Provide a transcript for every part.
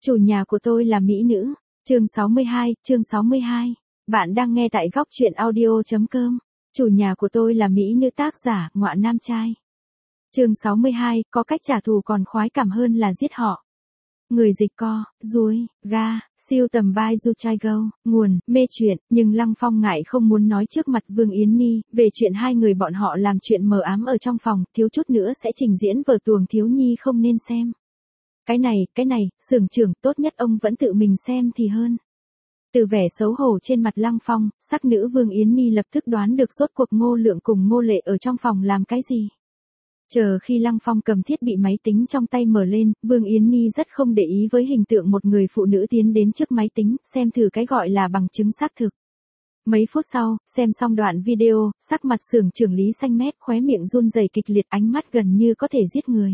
Chủ nhà của tôi là mỹ nữ. Chương 62, chương 62. Bạn đang nghe tại góc truyện audio.com. Chủ nhà của tôi là mỹ nữ, tác giả Ngọa Nam Trai. Chương 62, có cách trả thù còn khoái cảm hơn là giết họ. Người dịch co, ruồi, ga, siêu tầm by Du Trai Go, nguồn, mê chuyện, nhưng Lăng Phong ngại không muốn nói trước mặt Vương Yến Nhi, về chuyện hai người bọn họ làm chuyện mờ ám ở trong phòng, thiếu chút nữa sẽ trình diễn vở tuồng thiếu nhi không nên xem. Cái này, xưởng trưởng, tốt nhất ông vẫn tự mình xem thì hơn. Từ vẻ xấu hổ trên mặt Lăng Phong, sắc nữ Vương Yến Nhi lập tức đoán được rốt cuộc Ngô Lượng cùng Ngô Lệ ở trong phòng làm cái gì. Chờ khi Lăng Phong cầm thiết bị máy tính trong tay mở lên, Vương Yến Nhi rất không để ý với hình tượng một người phụ nữ tiến đến trước máy tính, xem thử cái gọi là bằng chứng xác thực. Mấy phút sau, xem xong đoạn video, sắc mặt xưởng trưởng Lý xanh mét, khóe miệng run rẩy kịch liệt, ánh mắt gần như có thể giết người.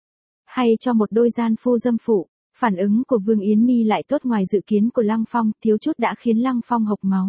Hay cho một đôi gian phu dâm phụ. Phản ứng của Vương Yến Nhi lại tốt ngoài dự kiến của Lăng Phong, thiếu chút đã khiến Lăng Phong hộc máu.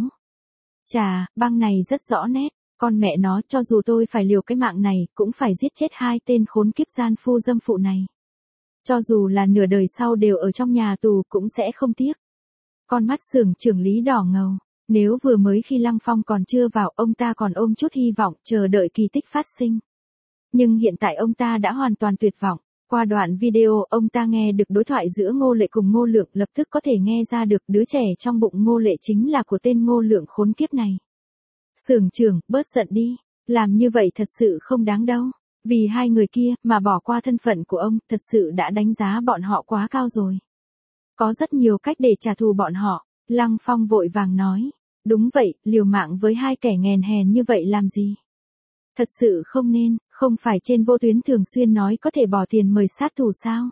Chà, băng này rất rõ nét, con mẹ nó, cho dù tôi phải liều cái mạng này, cũng phải giết chết hai tên khốn kiếp gian phu dâm phụ này. Cho dù là nửa đời sau đều ở trong nhà tù cũng sẽ không tiếc. Con mắt xưởng trưởng Lý đỏ ngầu, nếu vừa mới khi Lăng Phong còn chưa vào, ông ta còn ôm chút hy vọng, chờ đợi kỳ tích phát sinh. Nhưng hiện tại ông ta đã hoàn toàn tuyệt vọng. Qua đoạn video, ông ta nghe được đối thoại giữa Ngô Lệ cùng Ngô Lượng, lập tức có thể nghe ra được đứa trẻ trong bụng Ngô Lệ chính là của tên Ngô Lượng khốn kiếp này. Xưởng trưởng, bớt giận đi, làm như vậy thật sự không đáng đâu. Vì hai người kia mà bỏ qua thân phận của ông, thật sự đã đánh giá bọn họ quá cao rồi. Có rất nhiều cách để trả thù bọn họ, Lăng Phong vội vàng nói. Đúng vậy, liều mạng với hai kẻ nghèn hèn như vậy làm gì? Thật sự không nên, không phải trên vô tuyến thường xuyên nói có thể bỏ tiền mời sát thủ sao?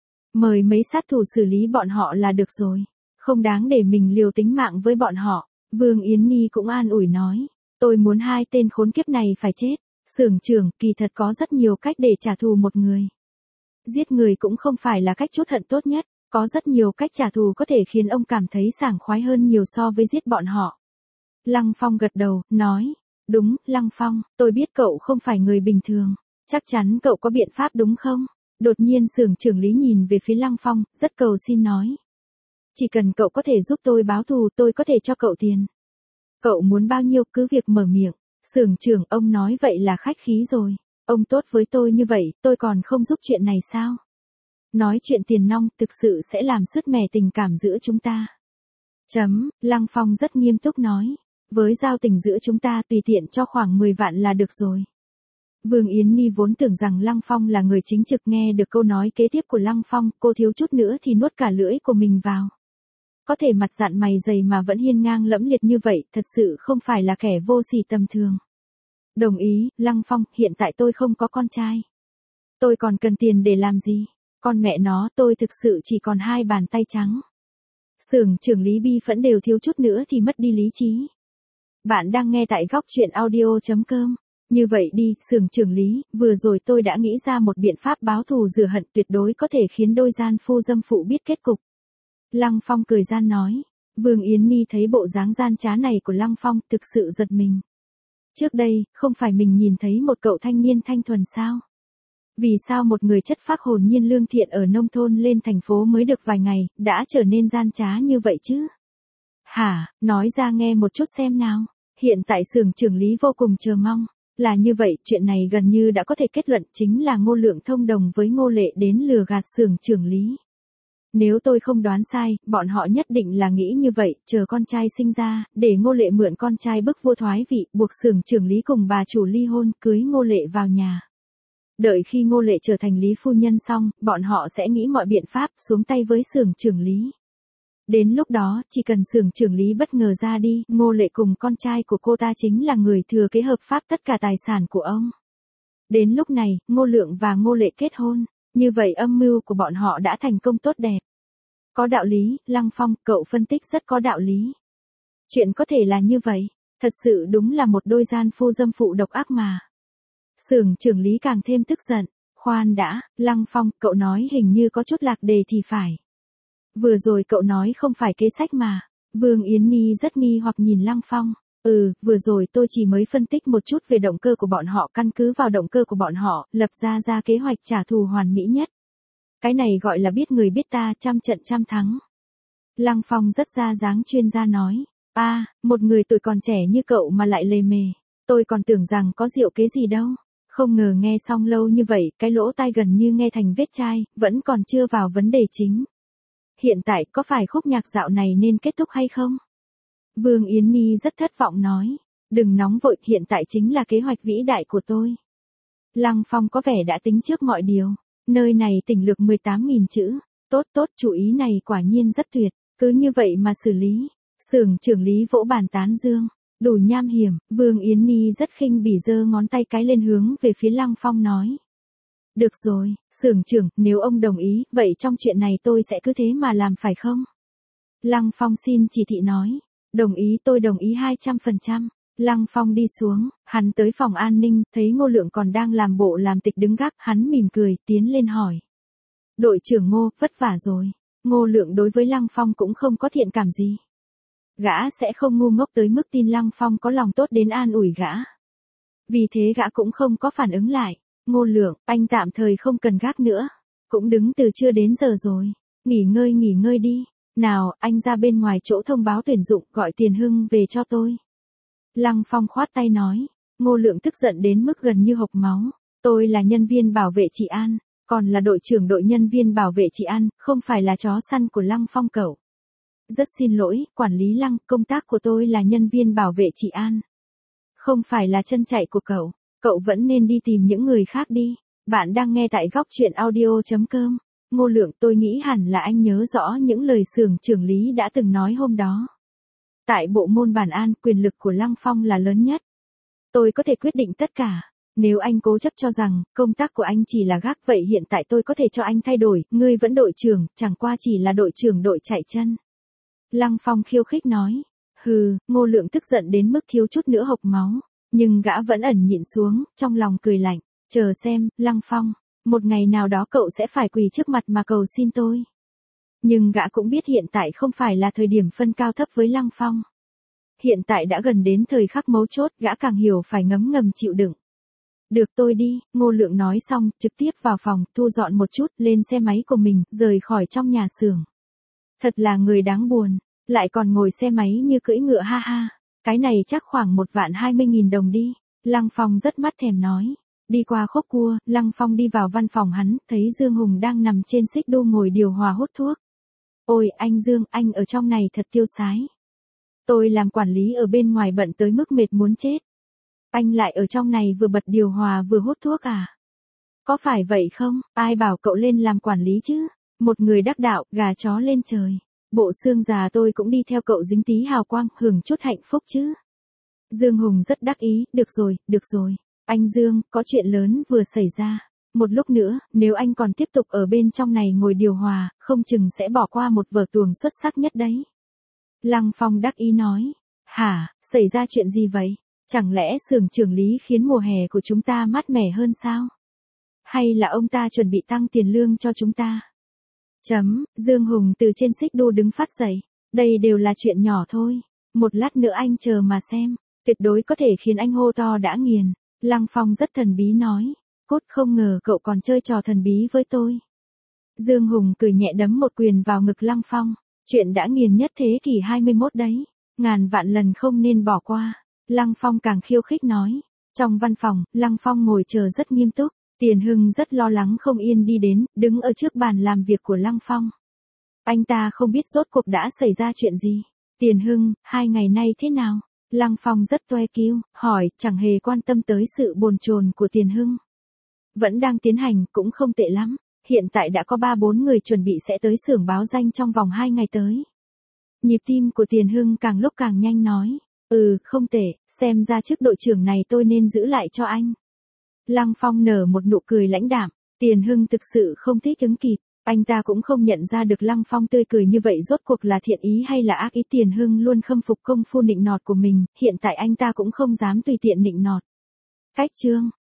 Mời mấy sát thủ xử lý bọn họ là được rồi, không đáng để mình liều tính mạng với bọn họ. Vương Yến Nhi cũng an ủi nói, tôi muốn hai tên khốn kiếp này phải chết. Xưởng trưởng, kỳ thật có rất nhiều cách để trả thù một người. Giết người cũng không phải là cách trút hận tốt nhất, có rất nhiều cách trả thù có thể khiến ông cảm thấy sảng khoái hơn nhiều so với giết bọn họ. Lăng Phong gật đầu, nói. Đúng, Lăng Phong, tôi biết cậu không phải người bình thường. Chắc chắn cậu có biện pháp đúng không? Đột nhiên xưởng trưởng Lý nhìn về phía Lăng Phong, rất cầu xin nói. Chỉ cần cậu có thể giúp tôi báo thù, tôi có thể cho cậu tiền. Cậu muốn bao nhiêu cứ việc mở miệng. Xưởng trưởng, ông nói vậy là khách khí rồi. Ông tốt với tôi như vậy, tôi còn không giúp chuyện này sao? Nói chuyện tiền nong thực sự sẽ làm sứt mẻ tình cảm giữa chúng ta. Lăng Phong rất nghiêm túc nói. Với giao tình giữa chúng ta tùy tiện cho khoảng 10 vạn là được rồi. Vương Yến Nhi vốn tưởng rằng Lăng Phong là người chính trực, nghe được câu nói kế tiếp của Lăng Phong, cô thiếu chút nữa thì nuốt cả lưỡi của mình vào. Có thể mặt dạn mày dày mà vẫn hiên ngang lẫm liệt như vậy, thật sự không phải là kẻ vô sỉ tầm thường. Đồng ý, Lăng Phong, hiện tại tôi không có con trai. Tôi còn cần tiền để làm gì? Con mẹ nó, tôi thực sự chỉ còn hai bàn tay trắng. Xưởng trưởng Lý bi phẫn đều thiếu chút nữa thì mất đi lý trí. Bạn đang nghe tại góc truyện audio.com. Như vậy đi, xưởng trưởng Lý, vừa rồi tôi đã nghĩ ra một biện pháp báo thù rửa hận tuyệt đối có thể khiến đôi gian phu dâm phụ biết kết cục. Lăng Phong cười gian nói. Vương Yến Nhi thấy bộ dáng gian trá này của Lăng Phong thực sự giật mình. Trước đây, không phải mình nhìn thấy một cậu thanh niên thanh thuần sao? Vì sao một người chất phác hồn nhiên lương thiện ở nông thôn lên thành phố mới được vài ngày, đã trở nên gian trá như vậy chứ? Hả, nói ra nghe một chút xem nào. Hiện tại xưởng trưởng Lý vô cùng chờ mong. Là như vậy, chuyện này gần như đã có thể kết luận chính là Ngô Lượng thông đồng với Ngô Lệ đến lừa gạt xưởng trưởng Lý. Nếu tôi không đoán sai, bọn họ nhất định là nghĩ như vậy, chờ con trai sinh ra, để Ngô Lệ mượn con trai bức vua thoái vị, buộc xưởng trưởng Lý cùng bà chủ ly hôn, cưới Ngô Lệ vào nhà. Đợi khi Ngô Lệ trở thành Lý phu nhân xong, bọn họ sẽ nghĩ mọi biện pháp xuống tay với xưởng trưởng Lý. Đến lúc đó, chỉ cần xưởng trưởng Lý bất ngờ ra đi, Ngô Lệ cùng con trai của cô ta chính là người thừa kế hợp pháp tất cả tài sản của ông. Đến lúc này, Ngô Lượng và Ngô Lệ kết hôn, như vậy âm mưu của bọn họ đã thành công tốt đẹp. Có đạo lý, Lăng Phong, cậu phân tích rất có đạo lý. Chuyện có thể là như vậy, thật sự đúng là một đôi gian phu dâm phụ độc ác mà. Xưởng trưởng Lý càng thêm tức giận. Khoan đã, Lăng Phong, cậu nói hình như có chút lạc đề thì phải. Vừa rồi cậu nói không phải kế sách mà. Vương Yến Nhi rất nghi hoặc nhìn Lăng Phong. Vừa rồi tôi chỉ mới phân tích một chút về động cơ của bọn họ, căn cứ vào động cơ của bọn họ, lập ra kế hoạch trả thù hoàn mỹ nhất. Cái này gọi là biết người biết ta, trăm trận trăm thắng. Lăng Phong rất ra dáng chuyên gia nói. Một người tuổi còn trẻ như cậu mà lại lề mề. Tôi còn tưởng rằng có diệu kế gì đâu. Không ngờ nghe xong lâu như vậy, cái lỗ tai gần như nghe thành vết chai, vẫn còn chưa vào vấn đề chính. Hiện tại có phải khúc nhạc dạo này nên kết thúc hay không? Vương Yến Nhi rất thất vọng nói. Đừng nóng vội, hiện tại chính là kế hoạch vĩ đại của tôi. Lăng Phong có vẻ đã tính trước mọi điều. Nơi này tỉnh lược 18.000 chữ. Tốt, chủ ý này quả nhiên rất tuyệt. Cứ như vậy mà xử lý. Xưởng trưởng Lý vỗ bàn tán dương. Đủ nham hiểm, Vương Yến Nhi rất khinh bỉ giơ ngón tay cái lên hướng về phía Lăng Phong nói. Được rồi, xưởng trưởng, nếu ông đồng ý, vậy trong chuyện này tôi sẽ cứ thế mà làm phải không? Lăng Phong xin chỉ thị nói. Đồng ý, tôi đồng ý 200%. Lăng Phong đi xuống, hắn tới phòng an ninh, thấy Ngô Lượng còn đang làm bộ làm tịch đứng gác, hắn mỉm cười, tiến lên hỏi. Đội trưởng Ngô, vất vả rồi. Ngô Lượng đối với Lăng Phong cũng không có thiện cảm gì. Gã sẽ không ngu ngốc tới mức tin Lăng Phong có lòng tốt đến an ủi gã. Vì thế gã cũng không có phản ứng lại. Ngô Lượng, anh tạm thời không cần gác nữa. Cũng đứng từ trưa đến giờ rồi. Nghỉ ngơi đi. Nào, anh ra bên ngoài chỗ thông báo tuyển dụng, gọi Tiền Hưng về cho tôi. Lăng Phong khoát tay nói. Ngô Lượng tức giận đến mức gần như hộc máu. Tôi là nhân viên bảo vệ trị an, còn là đội trưởng đội nhân viên bảo vệ trị an, không phải là chó săn của Lăng Phong cậu. Rất xin lỗi, quản lý Lăng, công tác của tôi là nhân viên bảo vệ trị an. Không phải là chân chạy của cậu. Cậu vẫn nên đi tìm những người khác đi. Bạn đang nghe tại góc truyện audio.com. Ngô Lượng, tôi nghĩ hẳn là anh nhớ rõ những lời xưởng trưởng Lý đã từng nói hôm đó. Tại bộ môn bản an, quyền lực của Lăng Phong là lớn nhất. Tôi có thể quyết định tất cả. Nếu anh cố chấp cho rằng, công tác của anh chỉ là gác, vậy hiện tại tôi có thể cho anh thay đổi, ngươi vẫn đội trưởng, chẳng qua chỉ là đội trưởng đội chạy chân. Lăng Phong khiêu khích nói. Hừ, Ngô Lượng tức giận đến mức thiếu chút nữa hộc máu. Nhưng gã vẫn ẩn nhịn xuống, trong lòng cười lạnh. Chờ xem, Lăng Phong, một ngày nào đó cậu sẽ phải quỳ trước mặt mà cầu xin tôi. Nhưng gã cũng biết hiện tại không phải là thời điểm phân cao thấp với Lăng Phong. Hiện tại đã gần đến thời khắc mấu chốt, gã càng hiểu phải ngấm ngầm chịu đựng. Được, tôi đi, Ngô Lượng nói xong, trực tiếp vào phòng, thu dọn một chút, lên xe máy của mình, rời khỏi trong nhà xưởng. Thật là người đáng buồn, lại còn ngồi xe máy như cưỡi ngựa ha ha. Cái này chắc khoảng 1.020.000 đồng đi. Lăng Phong rất mắt thèm nói. Đi qua khúc cua, Lăng Phong đi vào văn phòng hắn, thấy Dương Hùng đang nằm trên xích đu ngồi điều hòa hút thuốc. Ôi, anh Dương, anh ở trong này thật tiêu sái. Tôi làm quản lý ở bên ngoài bận tới mức mệt muốn chết. Anh lại ở trong này vừa bật điều hòa vừa hút thuốc à? Có phải vậy không? Ai bảo cậu lên làm quản lý chứ? Một người đắc đạo, gà chó lên trời. Bộ xương già tôi cũng đi theo cậu dính tí hào quang, hưởng chút hạnh phúc chứ. Dương Hùng rất đắc ý, được rồi. Anh Dương, có chuyện lớn vừa xảy ra. Một lúc nữa, nếu anh còn tiếp tục ở bên trong này ngồi điều hòa, không chừng sẽ bỏ qua một vở tuồng xuất sắc nhất đấy. Lăng Phong đắc ý nói. Hả, xảy ra chuyện gì vậy? Chẳng lẽ xưởng trưởng Lý khiến mùa hè của chúng ta mát mẻ hơn sao? Hay là ông ta chuẩn bị tăng tiền lương cho chúng ta? Dương Hùng từ trên xích đu đứng phát dậy. Đây đều là chuyện nhỏ thôi. Một lát nữa anh chờ mà xem. Tuyệt đối có thể khiến anh hô to đã nghiền. Lăng Phong rất thần bí nói. Cốt, không ngờ cậu còn chơi trò thần bí với tôi. Dương Hùng cười nhẹ đấm một quyền vào ngực Lăng Phong. Chuyện đã nghiền nhất thế kỷ 21 đấy. Ngàn vạn lần không nên bỏ qua. Lăng Phong càng khiêu khích nói. Trong văn phòng, Lăng Phong ngồi chờ rất nghiêm túc. Tiền Hưng rất lo lắng không yên đi đến, đứng ở trước bàn làm việc của Lăng Phong. Anh ta không biết rốt cuộc đã xảy ra chuyện gì. Tiền Hưng, 2 ngày nay thế nào? Lăng Phong rất toe kiêu, hỏi, chẳng hề quan tâm tới sự bồn chồn của Tiền Hưng. Vẫn đang tiến hành, cũng không tệ lắm. Hiện tại đã có 3-4 người chuẩn bị sẽ tới xưởng báo danh trong vòng 2 ngày tới. Nhịp tim của Tiền Hưng càng lúc càng nhanh nói. Không tệ, xem ra chức đội trưởng này tôi nên giữ lại cho anh. Lăng Phong nở một nụ cười lãnh đạm. Tiền Hưng thực sự không thích ứng kịp. Anh ta cũng không nhận ra được Lăng Phong tươi cười như vậy rốt cuộc là thiện ý hay là ác ý. Tiền Hưng luôn khâm phục công phu nịnh nọt của mình, hiện tại anh ta cũng không dám tùy tiện nịnh nọt. Cách chương